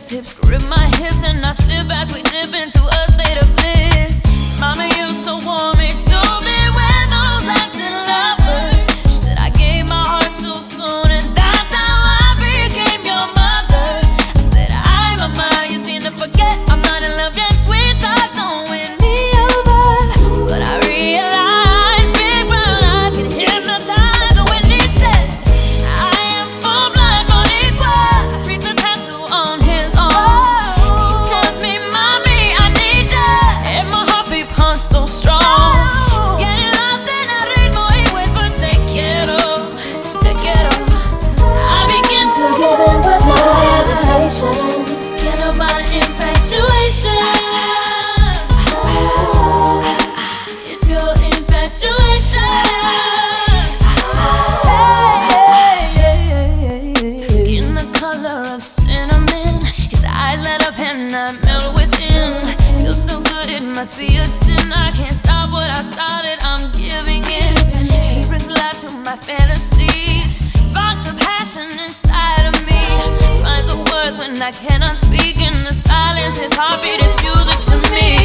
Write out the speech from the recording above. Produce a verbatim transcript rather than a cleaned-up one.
his hips, grip my hips, and I slip as we dip into a state of bliss. Mama used to warn me to beware those Latin lovers. She said I gave my heart too soon, and that's how I became your mother. I said, "Ay, mama, you seem to forget I'm not in love yet. Sweet talk don't win me over." But I realized big brown eyes can hypnotize when he says, "I am full blood Boricua." Read the tattoo on his arm. He tells me, "Mommy, I need ya," and my heartbeat pumps so strong. Getting lost in a ritmo, he whispers, "Te quiero, te quiero." I begin to give in with no hesitation. Get up my infatuation. It's pure infatuation. Skin the color of cinnamon. His eyes light up and I melt within. Feels so good, it must be a sin. I can't stop what I started, I'm giving in. He brings life to my fantasies. Sparks of passion inside of me. Finds the words when I cannot speak. In the silence, his heartbeat is music to me.